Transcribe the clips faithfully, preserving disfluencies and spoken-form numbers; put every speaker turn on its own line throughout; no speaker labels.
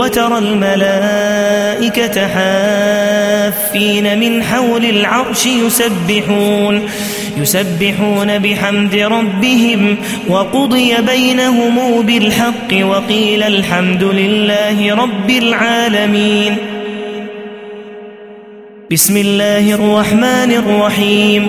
وترى الملائكة حافين من حول العرش يسبحون يسبحون بحمد ربهم وقضي بينهم بالحق وقيل الحمد لله رب العالمين. بسم الله الرحمن الرحيم.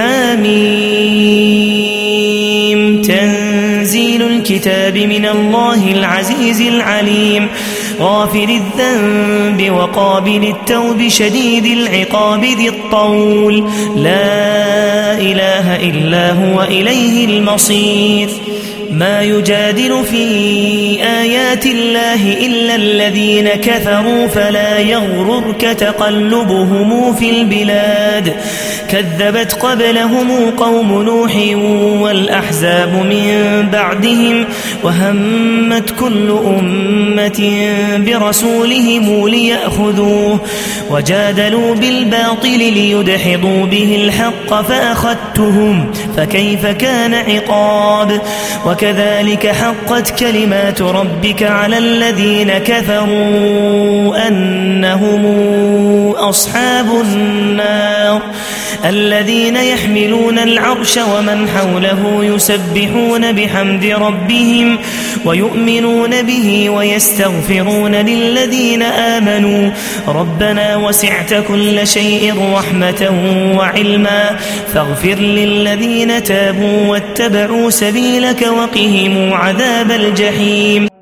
حميم. تنزيل الكتاب من الله العزيز العليم غافر الذنب وقابل التوب شديد العقاب ذي الطول لا إله إلا هو إليه المصير. ما يجادل في آيات الله إلا الذين كفروا فلا يغررك تقلبهم في البلاد كذبت قبلهم قوم نوح والأحزاب من بعدهم وهمت كل أمة برسولهم ليأخذوه وجادلوا بالباطل ليدحضوا به الحق فأخذتهم فكيف كان عقاب. وكذلك حقت كلمات ربك على الذين كفروا أنهم أصحاب النار الذين يحملون العرش ومن حوله يسبحون بحمد ربهم ويؤمنون به ويستغفرون للذين آمنوا ربنا وسعت كل شيء رحمة وعلما فاغفر للذين تابوا واتبعوا سبيلك وقهم عذاب الجحيم.